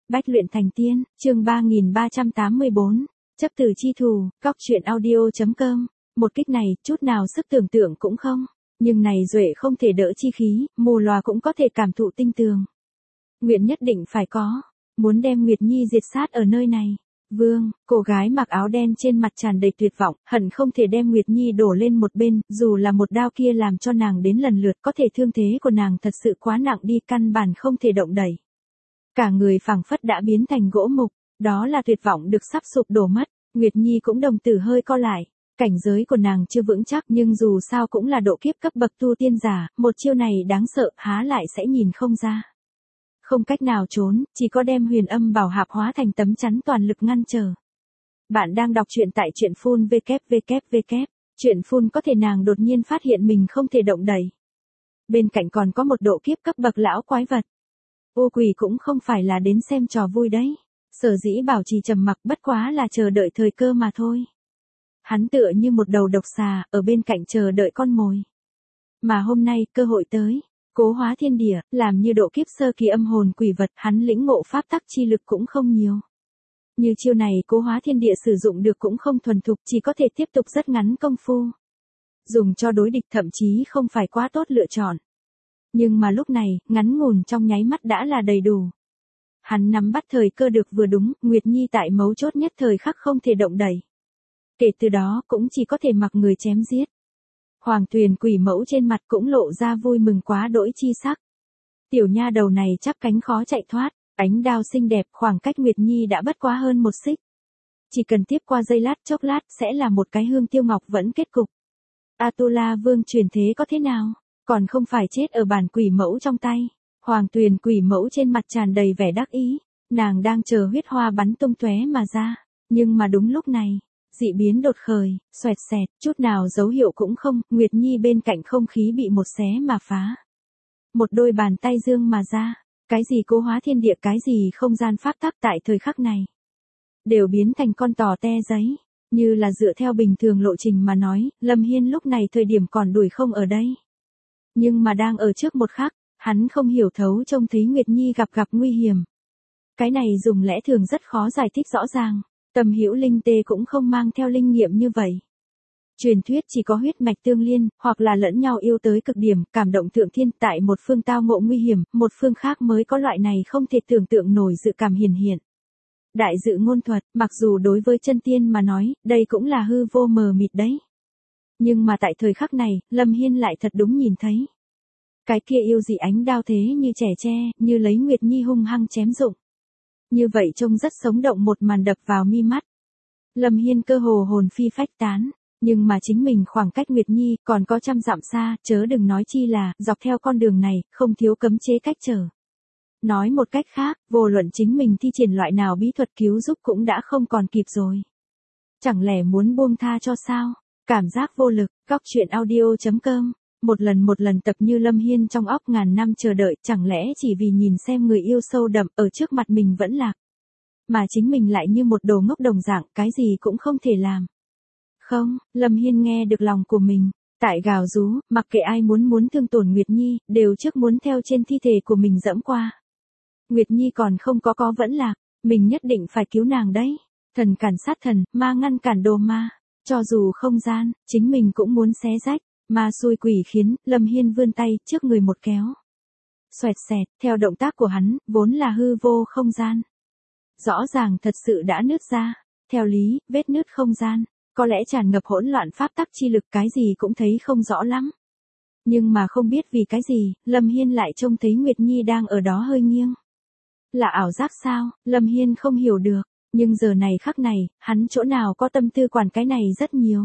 Bách luyện thành tiên, chương 3384, chấp từ chi thù, góc truyện audio.com. Một kích này, chút nào sức tưởng tượng cũng không. Nhưng này duệ không thể đỡ chi khí, mù lòa cũng có thể cảm thụ tinh tường. Nguyện nhất định phải có. Muốn đem Nguyệt Nhi diệt sát ở nơi này. Vương, cô gái mặc áo đen trên mặt tràn đầy tuyệt vọng, hận không thể đem Nguyệt Nhi đổ lên một bên, dù là một đao kia làm cho nàng đến lần lượt, có thể thương thế của nàng thật sự quá nặng đi, căn bản không thể động đẩy. Cả người phảng phất đã biến thành gỗ mục, đó là tuyệt vọng được sắp sụp đổ mất. Nguyệt Nhi cũng đồng tử hơi co lại, cảnh giới của nàng chưa vững chắc nhưng dù sao cũng là độ kiếp cấp bậc tu tiên giả, một chiêu này đáng sợ, há lại sẽ nhìn không ra. Không cách nào trốn, chỉ có đem huyền âm bảo hạp hóa thành tấm chắn toàn lực ngăn trở. Bạn đang đọc truyện tại truyện phun www. Truyện phun có thể nàng đột nhiên phát hiện mình không thể động đẩy. Bên cạnh còn có một độ kiếp cấp bậc lão quái vật. Ô quỷ cũng không phải là đến xem trò vui đấy. Sở dĩ bảo trì trầm mặc bất quá là chờ đợi thời cơ mà thôi. Hắn tựa như một đầu độc xà, ở bên cạnh chờ đợi con mồi. Mà hôm nay, cơ hội tới. Cố hóa thiên địa, làm như độ kiếp sơ kỳ âm hồn quỷ vật, hắn lĩnh ngộ pháp tắc chi lực cũng không nhiều. Như chiêu này cố hóa thiên địa sử dụng được cũng không thuần thục, chỉ có thể tiếp tục rất ngắn công phu. Dùng cho đối địch thậm chí không phải quá tốt lựa chọn. Nhưng mà lúc này, ngắn ngủn trong nháy mắt đã là đầy đủ. Hắn nắm bắt thời cơ được vừa đúng, Nguyệt Nhi tại mấu chốt nhất thời khắc không thể động đẩy. Kể từ đó cũng chỉ có thể mặc người chém giết. Hoàng Tuyền quỷ mẫu trên mặt cũng lộ ra vui mừng quá đỗi chi sắc. Tiểu nha đầu này chắp cánh khó chạy thoát, ánh đao xinh đẹp, khoảng cách Nguyệt Nhi đã bất quá hơn một xích. Chỉ cần tiếp qua giây lát chốc lát sẽ là một cái hương tiêu ngọc vẫn kết cục. Atula vương truyền thế có thế nào, còn không phải chết ở bản quỷ mẫu trong tay. Hoàng Tuyền quỷ mẫu trên mặt tràn đầy vẻ đắc ý, nàng đang chờ huyết hoa bắn tung tóe mà ra, nhưng mà đúng lúc này, dị biến đột khởi, xoẹt xẹt, chút nào dấu hiệu cũng không, Nguyệt Nhi bên cạnh không khí bị một xé mà phá. Một đôi bàn tay dương mà ra, cái gì cố hóa thiên địa, cái gì không gian pháp tắc tại thời khắc này, đều biến thành con tò te giấy, như là dựa theo bình thường lộ trình mà nói, Lâm Hiên lúc này thời điểm còn đuổi không ở đây. Nhưng mà đang ở trước một khắc, hắn không hiểu thấu trông thấy Nguyệt Nhi gặp nguy hiểm. Cái này dùng lẽ thường rất khó giải thích rõ ràng. Tầm Hữu Linh Tê cũng không mang theo linh nghiệm như vậy. Truyền thuyết chỉ có huyết mạch tương liên, hoặc là lẫn nhau yêu tới cực điểm, cảm động thượng thiên, tại một phương tao ngộ nguy hiểm, một phương khác mới có loại này không thể tưởng tượng nổi dự cảm hiển hiện. Đại dự ngôn thuật, mặc dù đối với chân tiên mà nói, đây cũng là hư vô mờ mịt đấy. Nhưng mà tại thời khắc này, Lâm Hiên lại thật đúng nhìn thấy. Cái kia yêu dị ánh đao thế như trẻ tre, như lấy Nguyệt Nhi hung hăng chém dụng. Như vậy trông rất sống động, một màn đập vào mi mắt. Lâm Hiên cơ hồ hồn phi phách tán, nhưng mà chính mình khoảng cách Nguyệt Nhi còn có trăm dặm xa, chớ đừng nói chi là, dọc theo con đường này, không thiếu cấm chế cách trở. Nói một cách khác, vô luận chính mình thi triển loại nào bí thuật cứu giúp cũng đã không còn kịp rồi. Chẳng lẽ muốn buông tha cho sao? Cảm giác vô lực, góc truyện audio.com. Một lần tập như Lâm Hiên trong óc ngàn năm chờ đợi, chẳng lẽ chỉ vì nhìn xem người yêu sâu đậm ở trước mặt mình vẫn lạc. Mà chính mình lại như một đồ ngốc đồng dạng, cái gì cũng không thể làm. Không, Lâm Hiên nghe được lòng của mình, tại gào rú, mặc kệ ai muốn thương tổn Nguyệt Nhi, đều trước muốn theo trên thi thể của mình dẫm qua. Nguyệt Nhi còn không có vẫn lạc, mình nhất định phải cứu nàng đấy. Thần cản sát thần, ma ngăn cản đồ ma, cho dù không gian, chính mình cũng muốn xé rách. Ma xui quỷ khiến, Lâm Hiên vươn tay, trước người một kéo. Xoẹt xẹt, theo động tác của hắn, vốn là hư vô không gian. Rõ ràng thật sự đã nứt ra. Theo lý, vết nứt không gian, có lẽ tràn ngập hỗn loạn pháp tắc chi lực, cái gì cũng thấy không rõ lắm. Nhưng mà không biết vì cái gì, Lâm Hiên lại trông thấy Nguyệt Nhi đang ở đó hơi nghiêng. Là ảo giác sao, Lâm Hiên không hiểu được, nhưng giờ này khắc này, hắn chỗ nào có tâm tư quản cái này rất nhiều.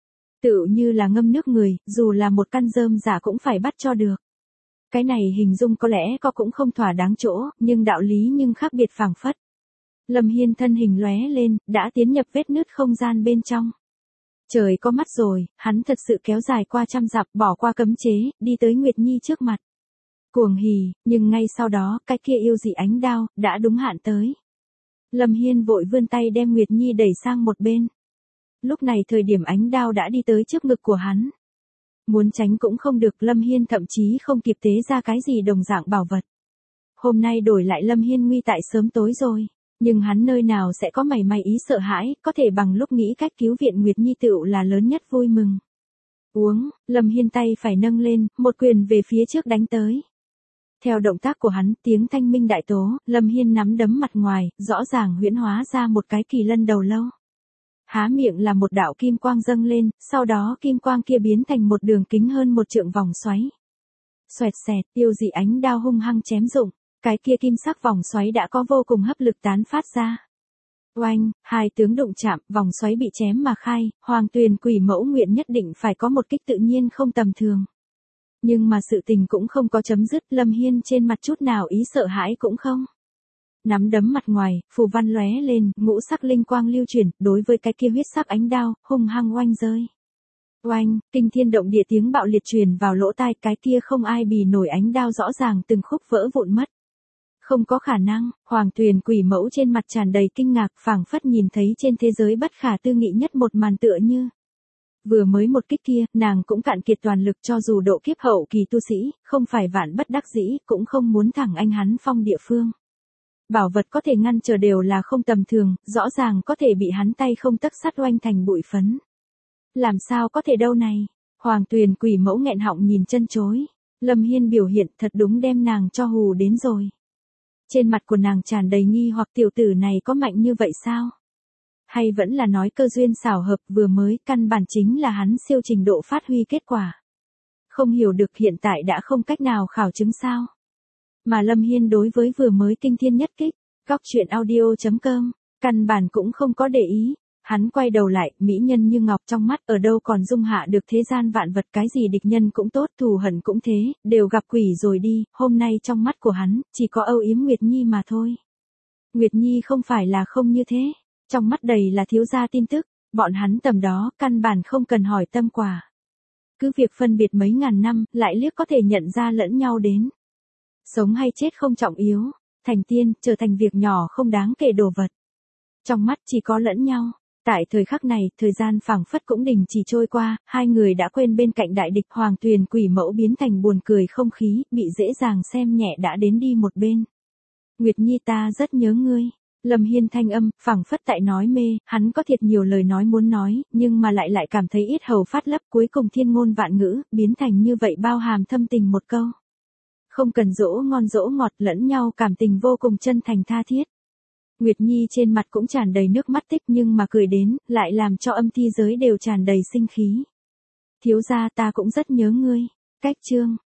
Tựu như là ngâm nước người, dù là một căn rơm giả cũng phải bắt cho được. Cái này hình dung có lẽ cũng không thỏa đáng chỗ, nhưng đạo lý nhưng khác biệt phảng phất. Lâm Hiên thân hình lóe lên, đã tiến nhập vết nứt không gian bên trong. Trời có mắt rồi, hắn thật sự kéo dài qua trăm dặm, bỏ qua cấm chế, đi tới Nguyệt Nhi trước mặt. Cuồng hỉ, nhưng ngay sau đó, cái kia yêu dị ánh đao, đã đúng hạn tới. Lâm Hiên vội vươn tay đem Nguyệt Nhi đẩy sang một bên. Lúc này thời điểm ánh đao đã đi tới trước ngực của hắn. Muốn tránh cũng không được, Lâm Hiên thậm chí không kịp tế ra cái gì đồng dạng bảo vật. hôm nay đổi lại Lâm Hiên nguy tại sớm tối rồi. Nhưng hắn nơi nào sẽ có mảy may ý sợ hãi, có thể bằng lúc nghĩ cách cứu viện Nguyệt Nhi tựu là lớn nhất vui mừng. Uống, Lâm Hiên tay phải nâng lên, một quyền về phía trước đánh tới. Theo động tác của hắn, tiếng thanh minh đại tố, Lâm Hiên nắm đấm mặt ngoài, rõ ràng huyễn hóa ra một cái kỳ lân đầu lâu. Há miệng là một đạo kim quang dâng lên, sau đó kim quang kia biến thành một đường kính hơn một trượng vòng xoáy. Xoẹt xẹt, tiêu dị ánh đao hung hăng chém rụng, cái kia kim sắc vòng xoáy đã có vô cùng hấp lực tán phát ra. Oanh, hai tướng đụng chạm, vòng xoáy bị chém mà khai, Hoàng Tuyền Quỷ Mẫu nguyện nhất định phải có một kích tự nhiên không tầm thường. Nhưng mà sự tình cũng không có chấm dứt, Lâm Hiên trên mặt chút nào ý sợ hãi cũng không. Nắm đấm mặt ngoài, phù văn lóe lên, ngũ sắc linh quang lưu chuyển, đối với cái kia huyết sắc ánh đao, hung hăng oanh rơi. Oanh, kinh thiên động địa tiếng bạo liệt truyền vào lỗ tai, cái kia không ai bì nổi ánh đao rõ ràng từng khúc vỡ vụn mất. Không có khả năng, Hoàng Tuyền Quỷ Mẫu trên mặt tràn đầy kinh ngạc, phảng phất nhìn thấy trên thế giới bất khả tư nghị nhất một màn tựa như. Vừa mới một kích kia, nàng cũng cạn kiệt toàn lực, cho dù độ kiếp hậu kỳ tu sĩ, không phải vạn bất đắc dĩ, cũng không muốn thẳng anh hắn phong địa phương. Bảo vật có thể ngăn trở đều là không tầm thường, rõ ràng có thể bị hắn tay không tấc sắt oanh thành bụi phấn. Làm sao có thể đâu này? Hoàng Tuyền Quỷ Mẫu nghẹn họng nhìn chân chối. Lâm Hiên biểu hiện thật đúng đem nàng cho hù đến rồi. Trên mặt của nàng tràn đầy nghi hoặc, tiểu tử này có mạnh như vậy sao? Hay vẫn là nói cơ duyên xảo hợp vừa mới, căn bản chính là hắn siêu trình độ phát huy kết quả. Không hiểu được, hiện tại đã không cách nào khảo chứng sao? Mà Lâm Hiên đối với vừa mới kinh thiên nhất kích, góc truyện audio.com, căn bản cũng không có để ý. Hắn quay đầu lại, mỹ nhân như ngọc trong mắt, ở đâu còn dung hạ được thế gian vạn vật, cái gì địch nhân cũng tốt, thù hận cũng thế, đều gặp quỷ rồi đi, hôm nay trong mắt của hắn, chỉ có âu yếm Nguyệt Nhi mà thôi. Nguyệt Nhi không phải là không như thế, trong mắt đầy là thiếu gia tin tức, bọn hắn tầm đó, căn bản không cần hỏi tâm quả. Cứ việc phân biệt mấy ngàn năm, lại liếc có thể nhận ra lẫn nhau đến. Sống hay chết không trọng yếu, thành tiên, trở thành việc nhỏ không đáng kể đồ vật. Trong mắt chỉ có lẫn nhau. Tại thời khắc này, thời gian phảng phất cũng đình chỉ trôi qua, hai người đã quên bên cạnh đại địch. Hoàng Tuyền Quỷ Mẫu biến thành buồn cười không khí, bị dễ dàng xem nhẹ đã đến đi một bên. Nguyệt Nhi, ta rất nhớ ngươi. Lâm Hiên thanh âm, phảng phất tại nói mê, hắn có thiệt nhiều lời nói muốn nói, nhưng mà lại cảm thấy yết hầu phát lấp, cuối cùng thiên ngôn vạn ngữ, biến thành như vậy bao hàm thâm tình một câu. Không cần dỗ ngon dỗ ngọt, lẫn nhau cảm tình vô cùng chân thành tha thiết. Nguyệt Nhi trên mặt cũng tràn đầy nước mắt tích, nhưng mà cười đến, lại làm cho âm ti giới đều tràn đầy sinh khí. Thiếu gia, ta cũng rất nhớ ngươi. Cách chương.